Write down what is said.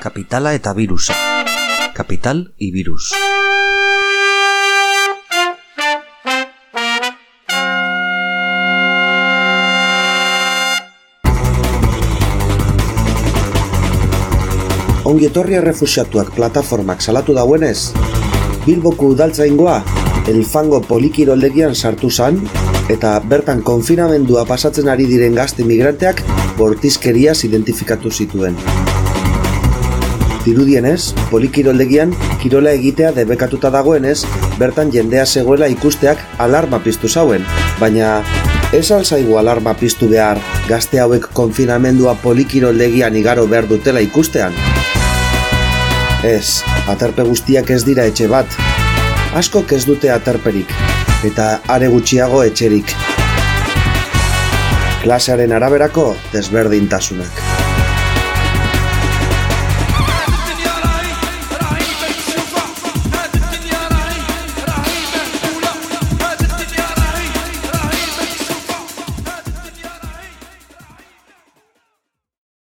Kapitala eta birusa. Kapital y virus. Ongi etorri errefuxiatuak plataformak salatu dauenez, Bilboko udaltzaingoa Elfango polikiroldegian sartu zan, eta bertan konfinamendua pasatzen ari diren gazte migranteak bortizkeriaz identifikatu zituen. Dirudienez, polikiroldegian kirola egitea debekatuta dagoenez, bertan jendea zegoela ikusteak alarma piztu zauen, baina ez al zaigu alarma piztu behar gazte hauek konfinamendua polikiroldegian igaro behar dutela ikustean? Ez, aterpe guztiak ez dira etxe bat. Askok ez dute aterperik, eta are gutxiago etxerik. Klasearen araberako desberdintasunak.